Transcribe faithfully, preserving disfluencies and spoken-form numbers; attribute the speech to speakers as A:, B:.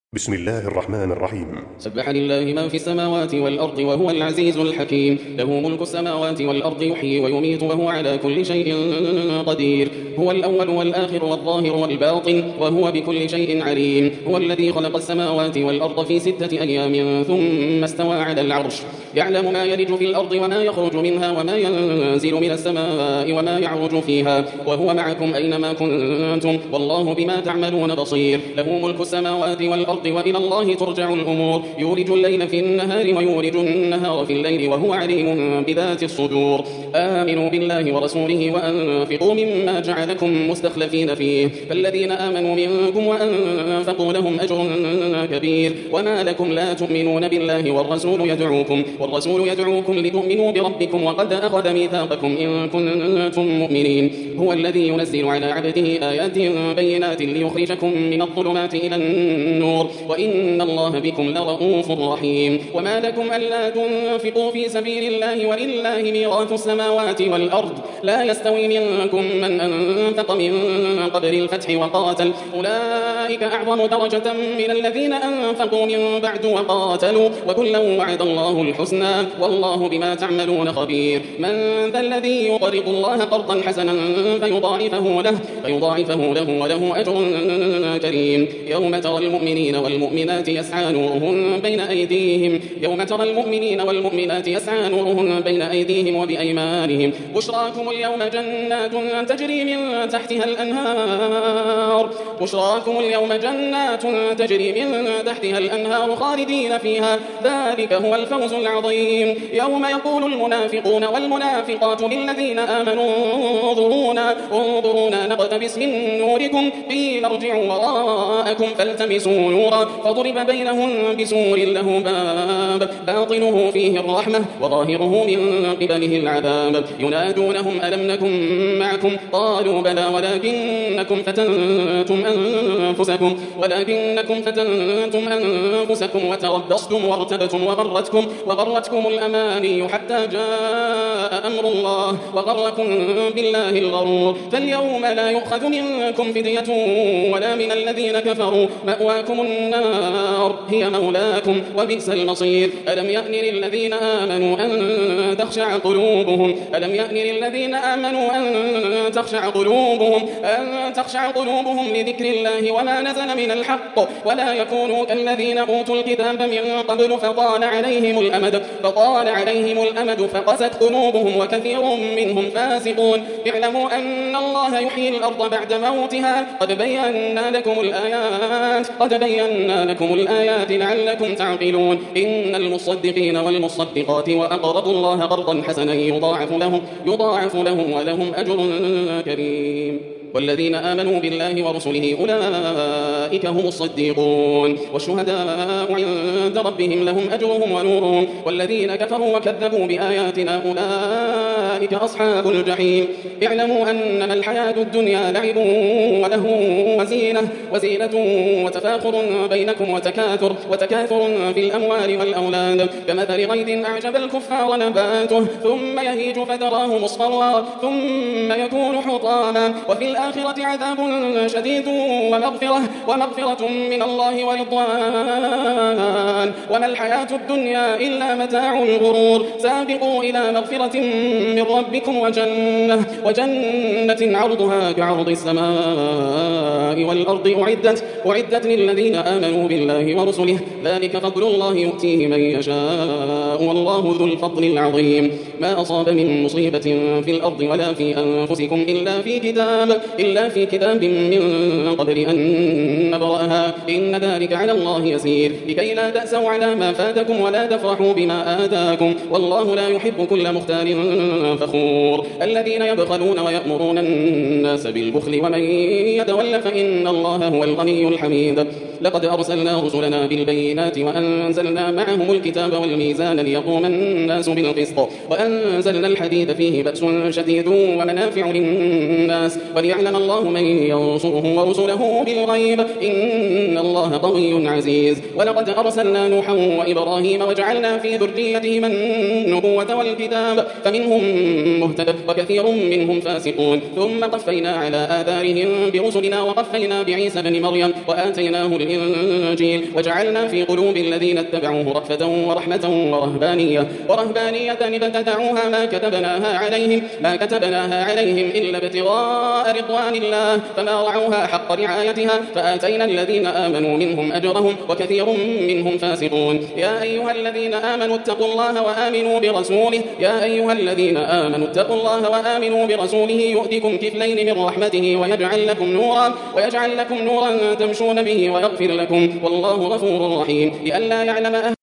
A: بسم الله الرحمن الرحيم.
B: سبح لله ما في السماوات والأرض وهو العزيز الحكيم. له ملك السماوات والأرض يحيي ويميت وهو على كل شيء قدير. هو الأول والآخر والظاهر والباطن وهو بكل شيء عليم. هو الذي خلق السماوات والأرض في ستة أيام ثم استوى على العرش. يعلم ما يلج في الأرض وما يخرج منها وما ينزل من السماء وما يعرج فيها وهو معكم أينما كنتم والله بما تعملون بصير. له ملك السماوات والأرض وإلى الله ترجع الأمور. يولج الليل في النهار ويولج النهار في الليل وهو عليم بذات الصدور. آمنوا بالله ورسوله وأنفقوا مما جعلكم مستخلفين فيه فالذين آمنوا منكم وأنفقوا لهم أجر كبير. وما لكم لا تؤمنون بالله والرسول يدعوكم والرسول يدعوكم لتؤمنوا بربكم وقد أخذ ميثاقكم إن كنتم مؤمنين. هو الذي ينزل على عبده آيات بينات ليخرجكم من الظلمات إلى النور وإن الله بكم لرؤوف رحيم. وما لكم ألا تنفقوا في سبيل الله ولله ميراث السماوات والأرض لا يستوي منكم من أنفق من قبل الفتح وقاتل أولئك أعظم درجة من الذين أنفقوا من بعد وقاتلوا وكلا وعد الله الحسنى والله بما تعملون خبير. من ذا الذي يقرض الله قرضا حسنا فيضاعفه له فيضاعفه له وله أجر كريم. يوم ترى المؤمنين والمؤمنات يسعى نورهم بين أيديهم يوم ترى المؤمنين والمؤمنات يسعى نورهم بين أيديهم وبأيمانهم بشراكم اليوم جنات تجري من تحتها الأنهار بشراكم اليوم جنات تجري من تحتها الأنهار خالدين فيها ذلك هو الفوز العظيم. يوم يقول المنافقون والمنافقات للذين آمنوا انظرونا انظرونا نقتبس من نوركم قيل ارجعوا وراءكم فالتمسوا نورا فضرب بينهم بسور له باب باطنه فيه الرحمة وظاهره من قبله العذاب. ينادونهم ألم نكن معكم قالوا بلى ولكنكم فتنتم أنفسكم ولكنكم فتنتم أنفسكم وتربصتم وارتبتم وغرتكم وغرتكم الأماني حتى جاء أمر الله وغركم بالله الغرور. فاليوم لا يؤخذ منكم فدية ولا من الذين كفروا مأواكم النار هي مولاكم وبئس المصير. ألم يأن للذين آمنوا أن تخشع قلوبهم ألم يأن للذين آمنوا أن تخشع قلوبهم أن تخشع قلوبهم لذكر الله وما نزل من الحق ولا يكونوا كالذين أوتوا الكتاب من قبل فطال عليهم الأمد فطال عليهم الأمد فقست قلوبهم وكثير منهم فاسقون. اعلموا أن الله يحيي الأرض بعد موتها قد بينا لكم الآيات قد بينا لكم الآيات لعلكم تعقلون. إن المصدقين والمصدقات وأقرضوا الله قرضا حسنا يضاعف لهم يضاعف لهم ولهم أجر كريم. والذين آمنوا بالله ورسله أولئك هم الصديقون والشهداء عند ربهم لهم أجرهم ونورهم. والذين كفروا وكذبوا بآياتنا أولئك أصحاب الجحيم. اعلموا أنما الحياة الدنيا لعب وله وزينة وزينة وتفاخر بينكم وتكاثر وتكاثر في الأموال والأولاد كمثل غيث أعجب الكفار نباته ثم يهيج فتراه مصفرا ثم يكون حطاما وفي الآخرة عذاب شديد ومغفرة ومغفرة من الله ورضوان وما الحياة الدنيا إلا متاع الغرور. سابقوا إلى مغفرة من ربكم وجنة وجنة عرضها كعرض السماء والأرض أعدت أعدت للذين آمنوا بالله ورسله ذلك فضل الله يؤتيه من يشاء والله ذو الفضل العظيم. ما أصاب من مصيبة في الأرض ولا في أنفسكم إلا في كتاب إلا في كتاب من قبل أن نبرأها إن ذلك على الله يسير. لكي لا تأسوا على ما فاتكم ولا تفرحوا بما آتاكم والله لا يحب كل مختال فخور. الذين يبخلون ويأمرون الناس بالبخل ومن يتول فإن الله هو الغني الحميد. لقد أرسلنا رسلنا بالبينات وأنزلنا معهم الكتاب والميزان ليقوم الناس بالقسط وأنزلنا الحديد فيه بأس شديد ومنافع للناس وليعلم الله من ينصره ورسله بالغيب إن الله قوي عزيز. ولقد أرسلنا نوحا وإبراهيم وجعلنا في ذريتهما النبوة والكتاب فمنهم مهتد وكثير منهم فاسقون ثم قفينا على آثارهم برسلنا وقفينا بعيسى بن مريم وآتيناه الإنجيل وجعلنا في قلوب الذين اتبعوه رأفة ورحمة ورهبانية ورهبانية ابتدعوها ما كتبناها عليهم ما كتبناها عليهم إلا ابتغاء رضوان الله فما رعوها حق رعايتها فآتينا الذين آمنوا منهم أجرهم وكثير منهم فاسقون. يا أيها الذين آمنوا اتقوا الله وآمنوا برسوله يا أيها الذين آمنوا اتقوا الله وآمنوا برسوله يؤتكم كفلين من رحمته ويجعل لكم نورا ويجعل لكم نورا تمشون به ويغفر لكم والله غفور رحيم. لئلا يعلم أهل